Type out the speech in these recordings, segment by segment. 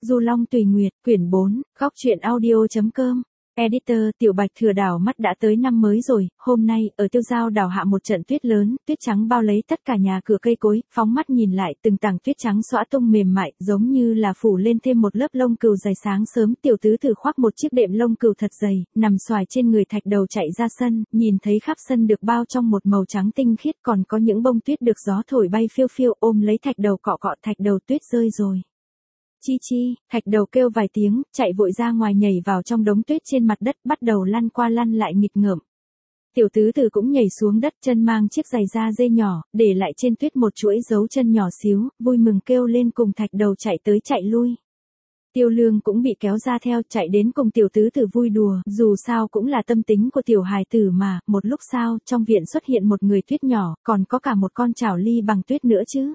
Du Long Tùy Nguyệt, quyển 4, góc truyện audio.com. Editor Tiểu Bạch Thừa đảo mắt đã tới năm mới rồi, hôm nay, ở Tiêu Giao đảo hạ một trận tuyết lớn, tuyết trắng bao lấy tất cả nhà cửa cây cối, phóng mắt nhìn lại, từng tảng tuyết trắng xõa tung mềm mại, giống như là phủ lên thêm một lớp lông cừu dày. Sáng sớm, tiểu tứ Tử khoác một chiếc đệm lông cừu thật dày, nằm xoài trên người thạch đầu chạy ra sân, nhìn thấy khắp sân được bao trong một màu trắng tinh khiết, còn có những bông tuyết được gió thổi bay phiêu phiêu, ôm lấy thạch đầu cọ cọ, thạch đầu tuyết rơi rồi. Chi chi, thạch đầu kêu vài tiếng, chạy vội ra ngoài nhảy vào trong đống tuyết trên mặt đất, bắt đầu lăn qua lăn lại nghịch ngợm. Tiểu tứ Tử cũng nhảy xuống đất, chân mang chiếc giày da dê nhỏ, để lại trên tuyết một chuỗi dấu chân nhỏ xíu, vui mừng kêu lên cùng thạch đầu chạy tới chạy lui. Tiêu Lương cũng bị kéo ra theo, chạy đến cùng tiểu tứ Tử vui đùa, dù sao cũng là tâm tính của tiểu hài tử mà. Một lúc sau, trong viện xuất hiện một người tuyết nhỏ, còn có cả một con chảo ly bằng tuyết nữa chứ.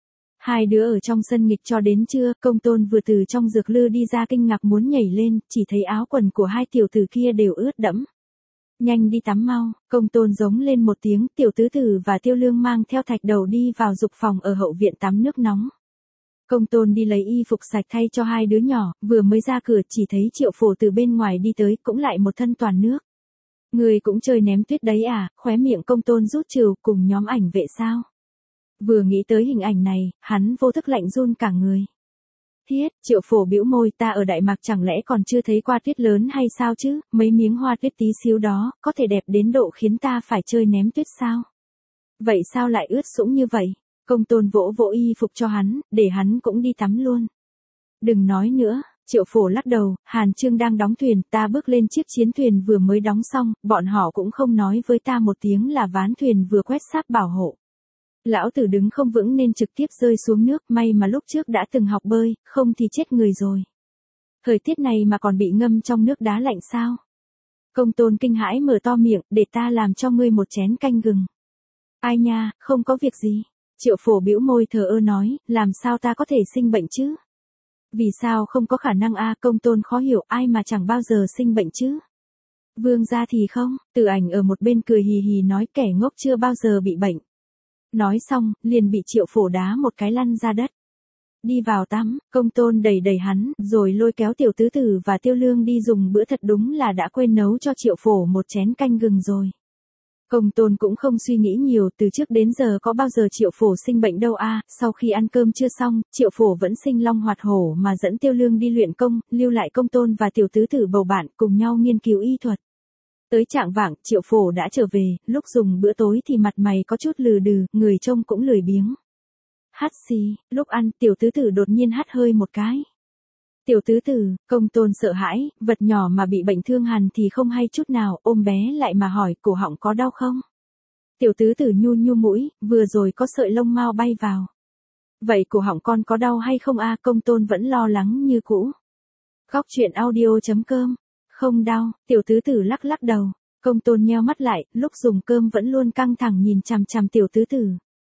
Hai đứa ở trong sân nghịch cho đến trưa, Công Tôn vừa từ trong dược lư đi ra kinh ngạc muốn nhảy lên, chỉ thấy áo quần của hai tiểu tử kia đều ướt đẫm. Nhanh đi tắm mau, Công Tôn giống lên một tiếng, tiểu tứ Tử và Tiêu Lương mang theo thạch đầu đi vào dục phòng ở hậu viện tắm nước nóng. Công Tôn đi lấy y phục sạch thay cho hai đứa nhỏ, vừa mới ra cửa chỉ thấy Triệu Phổ từ bên ngoài đi tới, cũng lại một thân toàn nước. Người cũng chơi ném tuyết đấy à, khóe miệng Công Tôn rút trừ, cùng nhóm ảnh vệ sao? Vừa nghĩ tới hình ảnh này, hắn vô thức lạnh run cả người. Thiết, Triệu Phổ bĩu môi, ta ở Đại Mạc chẳng lẽ còn chưa thấy qua tuyết lớn hay sao chứ, mấy miếng hoa tuyết tí xíu đó, có thể đẹp đến độ khiến ta phải chơi ném tuyết sao? Vậy sao lại ướt sũng như vậy? Công Tôn vỗ vỗ y phục cho hắn, để hắn cũng đi tắm luôn. Đừng nói nữa, Triệu Phổ lắc đầu, Hàn Trương đang đóng thuyền, ta bước lên chiếc chiến thuyền vừa mới đóng xong, bọn họ cũng không nói với ta một tiếng là ván thuyền vừa quét sáp bảo hộ. Lão tử đứng không vững nên trực tiếp rơi xuống nước, may mà lúc trước đã từng học bơi, không thì chết người rồi. Thời tiết này mà còn bị ngâm trong nước đá lạnh sao? Công Tôn kinh hãi mở to miệng, để ta làm cho ngươi một chén canh gừng. Ai nha, không có việc gì. Triệu Phổ bĩu môi thờ ơ nói, làm sao ta có thể sinh bệnh chứ? Vì sao không có khả năng a? Công Tôn khó hiểu, ai mà chẳng bao giờ sinh bệnh chứ? Vương gia thì không, Từ Ảnh ở một bên cười hì hì nói kẻ ngốc chưa bao giờ bị bệnh. Nói xong, liền bị Triệu Phổ đá một cái lăn ra đất. Đi vào tắm, Công Tôn đẩy đẩy hắn, rồi lôi kéo tiểu tứ Tử và Tiêu Lương đi dùng bữa, thật đúng là đã quên nấu cho Triệu Phổ một chén canh gừng rồi. Công Tôn cũng không suy nghĩ nhiều, từ trước đến giờ có bao giờ Triệu Phổ sinh bệnh đâu a. Sau khi ăn cơm chưa xong, Triệu Phổ vẫn sinh long hoạt hổ mà dẫn Tiêu Lương đi luyện công, lưu lại Công Tôn và tiểu tứ Tử bầu bạn cùng nhau nghiên cứu y thuật. Tới chạng vạng, Triệu Phổ đã trở về, lúc dùng bữa tối thì mặt mày có chút lừ đừ, người trông cũng lười biếng. Hắt xì, lúc ăn, tiểu tứ Tử đột nhiên hắt hơi một cái. Tiểu tứ Tử, Công Tôn sợ hãi, vật nhỏ mà bị bệnh thương hàn thì không hay chút nào, ôm bé lại mà hỏi, cổ họng có đau không? Tiểu tứ Tử nhu nhu mũi, vừa rồi có sợi lông mao bay vào. Vậy cổ họng con có đau hay không a? Công Tôn vẫn lo lắng như cũ. Góc truyện audio.com. Không đau, tiểu tứ Tử lắc lắc đầu. Công Tôn nheo mắt lại, lúc dùng cơm vẫn luôn căng thẳng nhìn chằm chằm tiểu tứ Tử.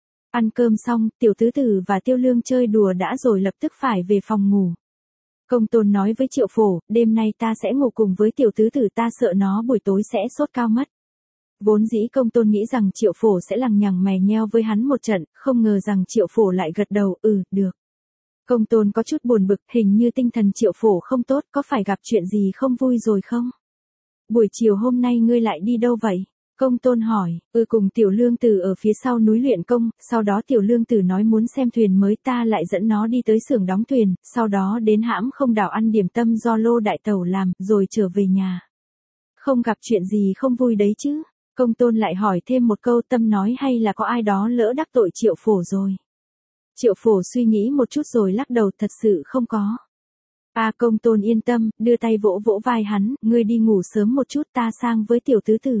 Ăn cơm xong, tiểu tứ Tử và Tiêu Lương chơi đùa đã rồi lập tức phải về phòng ngủ. Công Tôn nói với Triệu Phổ, đêm nay ta sẽ ngủ cùng với tiểu tứ Tử, ta sợ nó buổi tối sẽ sốt cao mất. Vốn dĩ Công Tôn nghĩ rằng Triệu Phổ sẽ lằng nhằng mè nheo với hắn một trận, không ngờ rằng Triệu Phổ lại gật đầu, được. Công Tôn có chút buồn bực, hình như tinh thần Triệu Phổ không tốt, có phải gặp chuyện gì không vui rồi không? Buổi chiều hôm nay ngươi lại đi đâu vậy? Công Tôn hỏi, cùng Tiểu Lương Tử ở phía sau núi luyện công, sau đó Tiểu Lương Tử nói muốn xem thuyền mới, ta lại dẫn nó đi tới xưởng đóng thuyền, sau đó đến hãm không đảo ăn điểm tâm do Lô Đại Tẩu làm, rồi trở về nhà. Không gặp chuyện gì không vui đấy chứ? Công Tôn lại hỏi thêm một câu, Tâm nói hay là có ai đó lỡ đắc tội Triệu Phổ rồi? Triệu Phổ suy nghĩ một chút rồi lắc đầu, thật sự không có. Công Tôn yên tâm, đưa tay vỗ vỗ vai hắn, ngươi đi ngủ sớm một chút, ta sang với tiểu tứ Tử.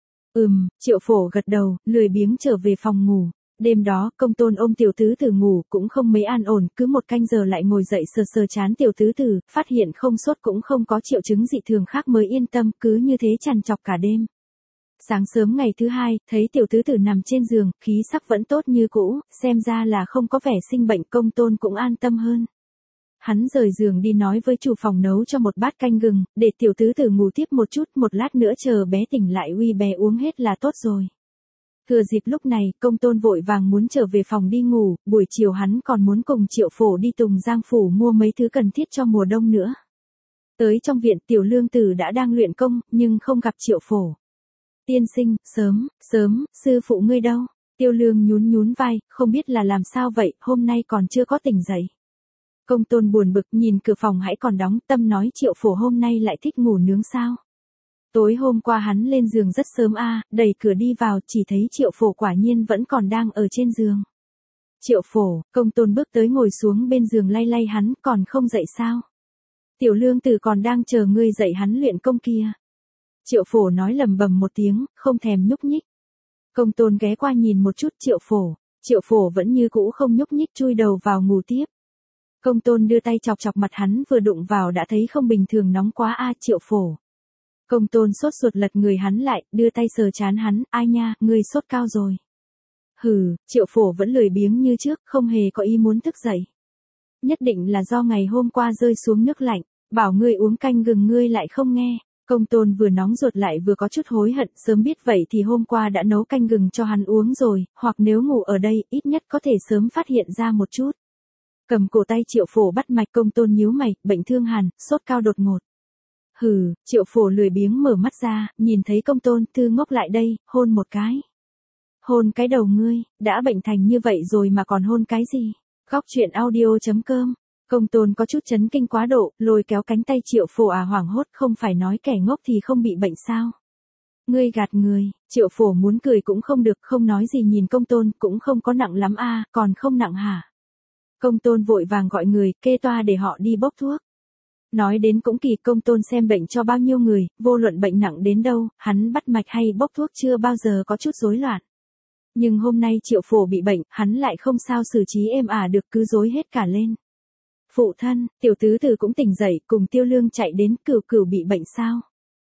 Triệu Phổ gật đầu, lười biếng trở về phòng ngủ. Đêm đó, Công Tôn ôm tiểu tứ Tử ngủ cũng không mấy an ổn, cứ một canh giờ lại ngồi dậy sờ sờ trán tiểu tứ Tử, phát hiện không sốt cũng không có triệu chứng dị thường khác mới yên tâm, cứ như thế trằn trọc cả đêm. Sáng sớm ngày thứ hai, thấy tiểu tứ Tử nằm trên giường, khí sắc vẫn tốt như cũ, xem ra là không có vẻ sinh bệnh, Công Tôn cũng an tâm hơn. Hắn rời giường đi nói với chủ phòng nấu cho một bát canh gừng, để tiểu tứ Tử ngủ tiếp một chút, một lát nữa chờ bé tỉnh lại uy bé uống hết là tốt rồi. Thừa dịp lúc này, Công Tôn vội vàng muốn trở về phòng đi ngủ, buổi chiều hắn còn muốn cùng Triệu Phổ đi Tùng Giang Phủ mua mấy thứ cần thiết cho mùa đông nữa. Tới trong viện Tiểu Lương Tử đã đang luyện công, nhưng không gặp Triệu Phổ. Tiên sinh, sớm, sư phụ ngươi đâu? Tiêu Lương nhún vai, không biết là làm sao vậy, hôm nay còn chưa có tỉnh dậy. Công Tôn buồn bực nhìn cửa phòng hãy còn đóng, tâm nói Triệu Phổ hôm nay lại thích ngủ nướng sao? Tối hôm qua hắn lên giường rất sớm đẩy cửa đi vào chỉ thấy Triệu Phổ quả nhiên vẫn còn đang ở trên giường. Triệu Phổ, Công Tôn bước tới ngồi xuống bên giường lay hắn, còn không dậy sao? Tiểu Lương Tử còn đang chờ ngươi dậy hắn luyện công kia. Triệu Phổ nói lầm bầm một tiếng, không thèm nhúc nhích. Công Tôn ghé qua nhìn một chút Triệu Phổ vẫn như cũ không nhúc nhích chui đầu vào ngủ tiếp. Công Tôn đưa tay chọc mặt hắn vừa đụng vào đã thấy không bình thường nóng quá Triệu Phổ. Công Tôn sốt ruột lật người hắn lại, đưa tay sờ trán hắn, ai nha, ngươi sốt cao rồi. Hừ, Triệu Phổ vẫn lười biếng như trước, không hề có ý muốn thức dậy. Nhất định là do ngày hôm qua rơi xuống nước lạnh, bảo ngươi uống canh gừng ngươi lại không nghe. Công Tôn vừa nóng ruột lại vừa có chút hối hận, sớm biết vậy thì hôm qua đã nấu canh gừng cho hắn uống rồi, hoặc nếu ngủ ở đây, ít nhất có thể sớm phát hiện ra một chút. Cầm cổ tay Triệu Phổ bắt mạch. Công Tôn nhíu mày, bệnh thương hàn, sốt cao đột ngột. Hừ, Triệu Phổ lười biếng mở mắt ra, nhìn thấy Công Tôn, Thư Ngốc lại đây, hôn một cái. Hôn cái đầu ngươi, đã bệnh thành như vậy rồi mà còn hôn cái gì? Góc truyện audio.com. Công Tôn có chút chấn kinh quá độ, lôi kéo cánh tay Triệu Phổ hoảng hốt, không phải nói kẻ ngốc thì không bị bệnh sao? Ngươi gạt người. Triệu Phổ muốn cười cũng không được, không nói gì nhìn Công Tôn, cũng không có nặng lắm còn không nặng hả? Công Tôn vội vàng gọi người, kê toa để họ đi bốc thuốc. Nói đến cũng kỳ, Công Tôn xem bệnh cho bao nhiêu người, vô luận bệnh nặng đến đâu, hắn bắt mạch hay bốc thuốc chưa bao giờ có chút rối loạn. Nhưng hôm nay Triệu Phổ bị bệnh, hắn lại không sao xử trí êm được, cứ rối hết cả lên. Phụ thân, Tiểu Tứ Tử cũng tỉnh dậy, cùng Tiêu Lương chạy đến. Cửu bị bệnh sao?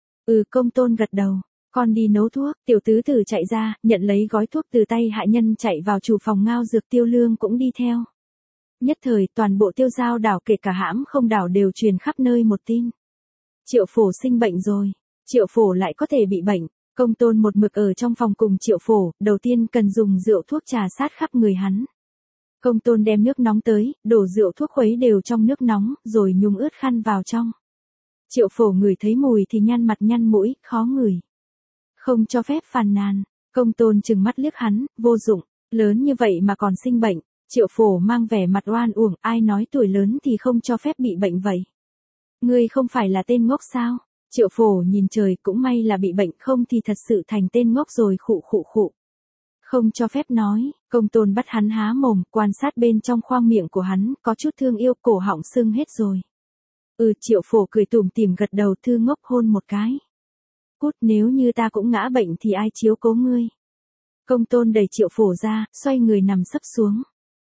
Công Tôn gật đầu. Con đi nấu thuốc. Tiểu Tứ Tử chạy ra, nhận lấy gói thuốc từ tay hạ nhân, chạy vào chủ phòng ngao dược. Tiêu Lương cũng đi theo. Nhất thời, toàn bộ Tiêu Giao đảo kể cả hãm không đảo đều truyền khắp nơi một tin. Triệu Phổ sinh bệnh rồi. Triệu Phổ lại có thể bị bệnh. Công Tôn một mực ở trong phòng cùng Triệu Phổ, đầu tiên cần dùng rượu thuốc trà sát khắp người hắn. Công Tôn đem nước nóng tới, đổ rượu thuốc khuấy đều trong nước nóng, rồi nhúng ướt khăn vào trong. Triệu Phổ ngửi thấy mùi thì nhăn mặt nhăn mũi, khó ngửi. Không cho phép phàn nàn. Công Tôn trừng mắt liếc hắn, vô dụng, lớn như vậy mà còn sinh bệnh. Triệu Phổ mang vẻ mặt oan uổng, ai nói tuổi lớn thì không cho phép bị bệnh vậy? Ngươi không phải là tên ngốc sao? Triệu Phổ nhìn trời, cũng may là bị bệnh, không thì thật sự thành tên ngốc rồi. Khụ. Không cho phép nói. Công Tôn bắt hắn há mồm, quan sát bên trong khoang miệng của hắn, có chút thương yêu, cổ họng sưng hết rồi. Triệu Phổ cười tủm tỉm gật đầu, Thư Ngốc hôn một cái. Cút, nếu như ta cũng ngã bệnh thì ai chiếu cố ngươi? Công Tôn đẩy Triệu Phổ ra, xoay người nằm sấp xuống.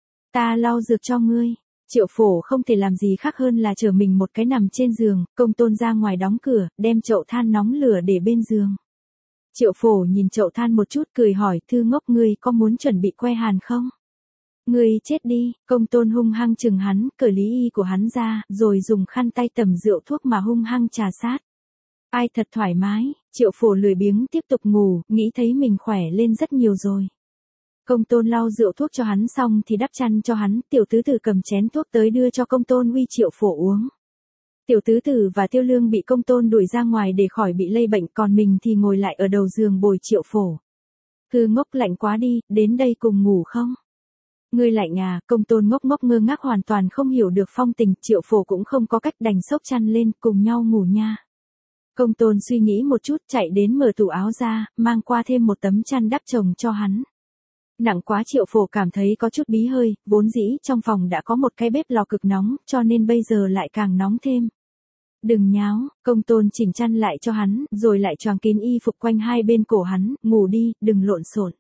Ta lau dược cho ngươi. Triệu Phổ không thể làm gì khác hơn là trở mình một cái nằm trên giường. Công Tôn ra ngoài đóng cửa, đem chậu than nóng lửa để bên giường. Triệu Phổ nhìn chậu than một chút, cười hỏi, Thư Ngốc, ngươi có muốn chuẩn bị que hàn không? Ngươi chết đi. Công Tôn hung hăng chừng hắn, cởi lý y của hắn ra, rồi dùng khăn tay tẩm rượu thuốc mà hung hăng trà sát. Ai thật thoải mái. Triệu Phổ lười biếng tiếp tục ngủ, nghĩ thấy mình khỏe lên rất nhiều rồi. Công Tôn lau rượu thuốc cho hắn xong thì đắp chăn cho hắn. Tiểu Tứ Tử cầm chén thuốc tới đưa cho Công Tôn uy Triệu Phổ uống. Tiểu Tứ Tử và Tiêu Lương bị Công Tôn đuổi ra ngoài để khỏi bị lây bệnh, còn mình thì ngồi lại ở đầu giường bồi Triệu Phổ. Thư Ngốc, lạnh quá đi, đến đây cùng ngủ không? Ngươi lạnh Công Tôn ngốc ngơ ngác, hoàn toàn không hiểu được phong tình. Triệu Phổ cũng không có cách, đành xốc chăn lên, cùng nhau ngủ nha. Công Tôn suy nghĩ một chút, chạy đến mở tủ áo ra, mang qua thêm một tấm chăn đắp chồng cho hắn. Nặng quá. Triệu Phổ cảm thấy có chút bí hơi, vốn dĩ trong phòng đã có một cái bếp lò cực nóng, cho nên bây giờ lại càng nóng thêm. Đừng nháo. Công Tôn chỉnh chăn lại cho hắn, rồi lại choàng kín y phục quanh hai bên cổ hắn, ngủ đi, đừng lộn xộn.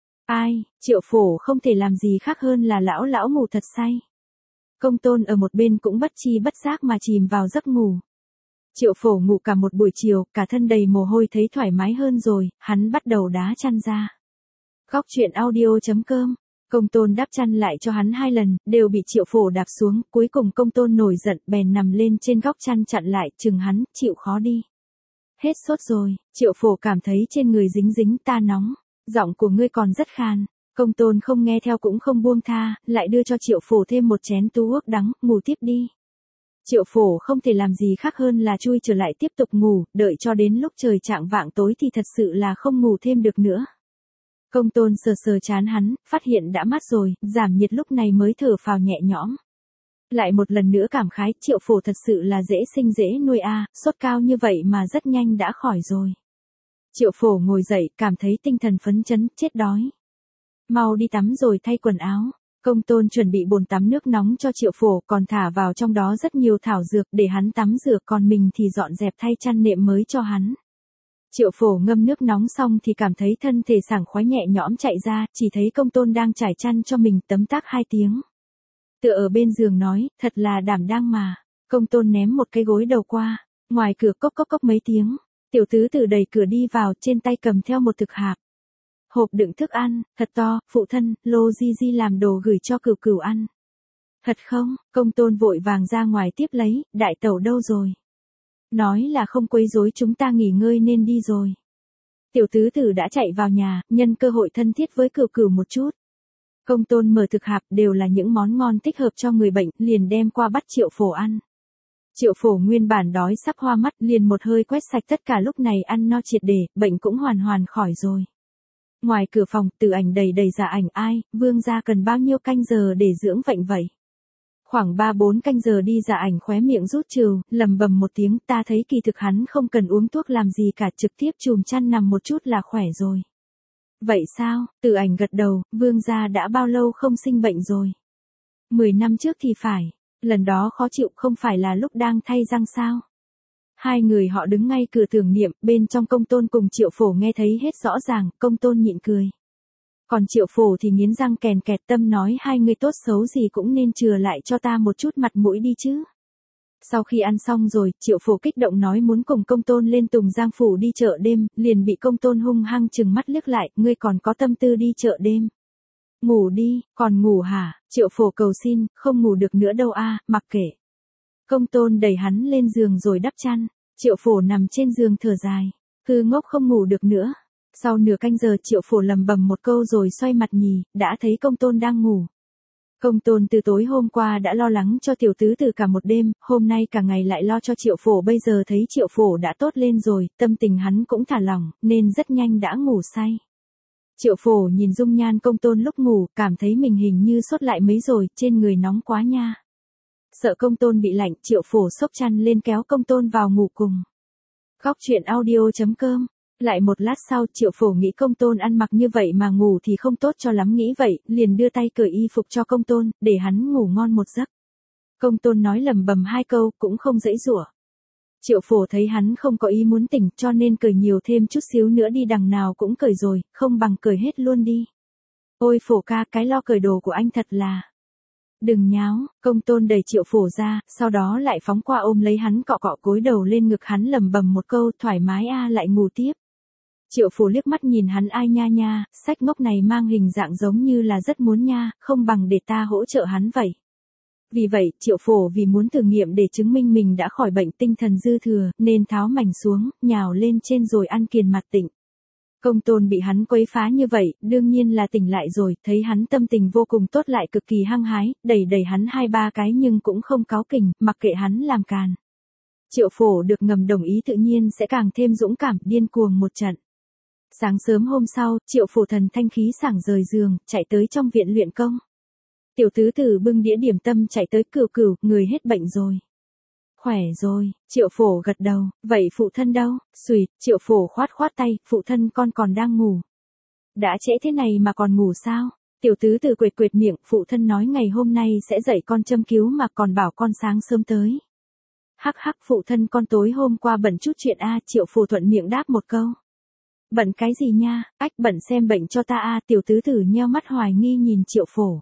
Ai? Triệu Phổ không thể làm gì khác hơn là lão ngủ thật say. Công Tôn ở một bên cũng bất chi bất giác mà chìm vào giấc ngủ. Triệu Phổ ngủ cả một buổi chiều, cả thân đầy mồ hôi, thấy thoải mái hơn rồi, hắn bắt đầu đá chăn ra. Góc truyện audio.com. Công Tôn đắp chăn lại cho hắn 2 lần, đều bị Triệu Phổ đạp xuống, cuối cùng Công Tôn nổi giận, bèn nằm lên trên góc chăn chặn lại, chừng hắn, chịu khó đi. Hết sốt rồi. Triệu Phổ cảm thấy trên người dính, ta nóng. Giọng của ngươi còn rất khàn. Công tôn không nghe theo cũng không buông tha, lại đưa cho Triệu Phổ thêm một chén tú ước đắng, ngủ tiếp đi. Triệu Phổ không thể làm gì khác hơn là chui trở lại tiếp tục ngủ, đợi cho đến lúc trời chạng vạng tối thì thật sự là không ngủ thêm được nữa. Công tôn sờ sờ chán hắn, phát hiện đã mát rồi, giảm nhiệt lúc này mới thở phào nhẹ nhõm. Lại một lần nữa cảm khái, Triệu Phổ thật sự là dễ sinh dễ nuôi a, sốt cao như vậy mà rất nhanh đã khỏi rồi. Triệu Phổ ngồi dậy, cảm thấy tinh thần phấn chấn, chết đói. Mau đi tắm rồi thay quần áo. Công tôn chuẩn bị bồn tắm nước nóng cho Triệu Phổ, còn thả vào trong đó rất nhiều thảo dược để hắn tắm rửa, còn mình thì dọn dẹp thay chăn nệm mới cho hắn. Triệu Phổ ngâm nước nóng xong thì cảm thấy thân thể sảng khoái nhẹ nhõm chạy ra, chỉ thấy công tôn đang trải chăn cho mình, tấm tắc 2 tiếng. Tựa ở bên giường nói, thật là đảm đang mà. Công tôn ném một cái gối đầu qua, ngoài cửa cốc cốc cốc mấy tiếng. Tiểu tứ tử đẩy cửa đi vào, trên tay cầm theo một thực hạp. Hộp đựng thức ăn, thật to, phụ thân, lô di di làm đồ gửi cho cửu cửu ăn. Thật không? Công tôn vội vàng ra ngoài tiếp lấy, đại tẩu đâu rồi? Nói là không quấy rối chúng ta nghỉ ngơi nên đi rồi. Tiểu tứ tử đã chạy vào nhà, nhân cơ hội thân thiết với cửu cửu một chút. Công tôn mở thực hạp, đều là những món ngon thích hợp cho người bệnh, liền đem qua bắt Triệu Phổ ăn. Triệu Phổ nguyên bản đói sắp hoa mắt, liền một hơi quét sạch tất cả, lúc này ăn no triệt để, bệnh cũng hoàn hoàn khỏi rồi. Ngoài cửa phòng, Từ Ảnh đầy đầy Dạ Ảnh, ai, vương gia cần bao nhiêu canh giờ để dưỡng bệnh vậy? Khoảng 3-4 canh giờ đi. Dạ Ảnh khóe miệng rút trừ, lầm bầm một tiếng, ta thấy kỳ thực hắn không cần uống thuốc làm gì cả, trực tiếp chùm chăn nằm một chút là khỏe rồi. Vậy sao? Từ Ảnh gật đầu, vương gia đã bao lâu không sinh bệnh rồi? 10 năm trước thì phải, lần đó khó chịu không phải là lúc đang thay răng sao? Hai người họ đứng ngay cửa tưởng niệm, bên trong công tôn cùng Triệu Phổ nghe thấy hết rõ ràng, công tôn nhịn cười. Còn Triệu Phổ thì nghiến răng kèn kẹt, tâm nói hai người tốt xấu gì cũng nên chừa lại cho ta một chút mặt mũi đi chứ. Sau khi ăn xong rồi, Triệu Phổ kích động nói muốn cùng công tôn lên Tùng Giang Phủ đi chợ đêm, liền bị công tôn hung hăng chừng mắt liếc lại, ngươi còn có tâm tư đi chợ đêm. Ngủ đi, còn ngủ hả? Triệu Phổ cầu xin, không ngủ được nữa đâu a, mặc kệ. Công tôn đẩy hắn lên giường rồi đắp chăn, Triệu Phổ nằm trên giường thở dài, hư ngốc không ngủ được nữa. Sau nửa canh giờ Triệu Phổ lầm bầm một câu rồi xoay mặt nhì, đã thấy công tôn đang ngủ. Công tôn từ tối hôm qua đã lo lắng cho tiểu tứ từ cả một đêm, hôm nay cả ngày lại lo cho Triệu Phổ, bây giờ thấy Triệu Phổ đã tốt lên rồi, tâm tình hắn cũng thả lỏng, nên rất nhanh đã ngủ say. Triệu Phổ nhìn dung nhan công tôn lúc ngủ, cảm thấy mình hình như sốt lại mấy rồi, trên người nóng quá nha. Sợ công tôn bị lạnh, Triệu Phổ xốc chăn lên kéo công tôn vào ngủ cùng. Góc truyện audio.com. Lại một lát sau, Triệu Phổ nghĩ công tôn ăn mặc như vậy mà ngủ thì không tốt cho lắm, nghĩ vậy, liền đưa tay cởi y phục cho công tôn, để hắn ngủ ngon một giấc. Công tôn nói lầm bầm 2 câu, cũng không giãy giụa. Triệu Phổ thấy hắn không có ý muốn tỉnh, cho nên cởi nhiều thêm chút xíu nữa đi, đằng nào cũng cởi rồi, không bằng cởi hết luôn đi. Ôi Phổ ca, cái lo cởi đồ của anh thật là... Đừng nháo, công tôn đẩy Triệu Phổ ra, sau đó lại phóng qua ôm lấy hắn, cọ cọ gối đầu lên ngực hắn, lầm bầm một câu, thoải mái a, lại ngủ tiếp. Triệu Phổ liếc mắt nhìn hắn, ai nha nha, sách ngốc này mang hình dạng giống như là rất muốn nha, không bằng để ta hỗ trợ hắn vậy. Vì vậy, Triệu Phổ vì muốn thử nghiệm để chứng minh mình đã khỏi bệnh tinh thần dư thừa, nên tháo mảnh xuống, nhào lên trên rồi ăn kiền mặt tịnh. Công tôn bị hắn quấy phá như vậy, đương nhiên là tỉnh lại rồi, thấy hắn tâm tình vô cùng tốt, lại cực kỳ hăng hái, đẩy đẩy hắn 2-3 cái nhưng cũng không cáu kỉnh, mặc kệ hắn làm càn. Triệu Phổ được ngầm đồng ý tự nhiên sẽ càng thêm dũng cảm, điên cuồng một trận. Sáng sớm hôm sau, Triệu Phổ thần thanh khí sảng rời giường, chạy tới trong viện luyện công. Tiểu tứ tử bưng đĩa điểm tâm chạy tới, cửu cửu, người hết bệnh rồi. Khỏe rồi, Triệu Phổ gật đầu, vậy phụ thân đâu? Xùi, Triệu Phổ khoát khoát tay, phụ thân con còn đang ngủ. Đã trễ thế này mà còn ngủ sao? Tiểu tứ tử quệt quệt miệng, phụ thân nói ngày hôm nay sẽ dạy con châm cứu mà còn bảo con sáng sớm tới. Hắc hắc, phụ thân con tối hôm qua bận chút chuyện a, Triệu Phổ thuận miệng đáp một câu. Bận cái gì nha, ách, bận xem bệnh cho ta a, tiểu tứ tử nheo mắt hoài nghi nhìn Triệu Phổ.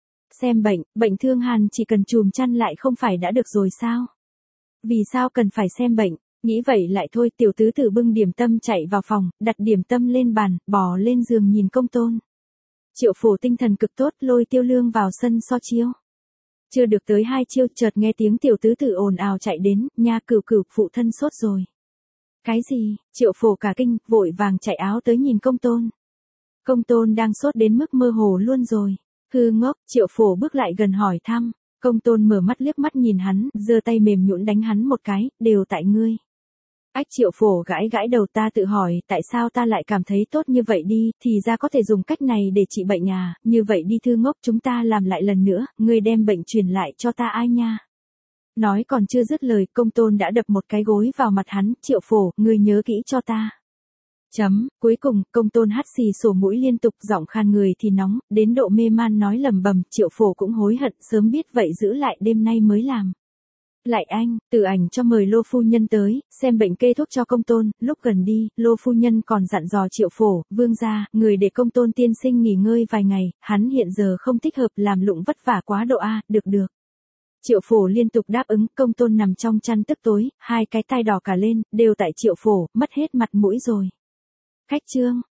Xem bệnh, bệnh thương hàn chỉ cần chùm chăn lại không phải đã được rồi sao? Vì sao cần phải xem bệnh? Nghĩ vậy lại thôi, tiểu tứ tử bưng điểm tâm chạy vào phòng, đặt điểm tâm lên bàn, bò lên giường nhìn công tôn. Triệu Phổ tinh thần cực tốt, lôi Tiêu Lương vào sân so chiêu. Chưa được tới 2 chiêu, chợt nghe tiếng tiểu tứ tử ồn ào chạy đến, nha cửu cửu, phụ thân sốt rồi. Cái gì? Triệu Phổ cả kinh, vội vàng chạy áo tới nhìn công tôn. Công tôn đang sốt đến mức mơ hồ luôn rồi. Hư ngốc, Triệu Phổ bước lại gần hỏi thăm. Công tôn mở mắt liếc mắt nhìn hắn, giơ tay mềm nhũn đánh hắn một cái, đều tại ngươi. Ách, Triệu Phổ gãi gãi đầu, ta tự hỏi, tại sao ta lại cảm thấy tốt như vậy đi, thì ra có thể dùng cách này để trị bệnh à, như vậy đi Thư ngốc, chúng ta làm lại lần nữa, ngươi đem bệnh truyền lại cho ta ai nha. Nói còn chưa dứt lời, công tôn đã đập một cái gối vào mặt hắn, Triệu Phổ, ngươi nhớ kỹ cho ta. Cuối cùng, công tôn hắt xì sổ mũi liên tục, giọng khan người thì nóng, đến độ mê man nói lầm bầm, Triệu Phổ cũng hối hận, sớm biết vậy giữ lại đêm nay mới làm. Lại anh, Từ Ảnh cho mời Lô phu nhân tới, xem bệnh kê thuốc cho công tôn, lúc gần đi, Lô phu nhân còn dặn dò Triệu Phổ, vương gia, người để công tôn tiên sinh nghỉ ngơi vài ngày, hắn hiện giờ không thích hợp làm lụng vất vả quá độ a, được. Triệu Phổ liên tục đáp ứng, công tôn nằm trong chăn tức tối, hai cái tai đỏ cả lên, đều tại Triệu Phổ, mất hết mặt mũi rồi. Khách trương.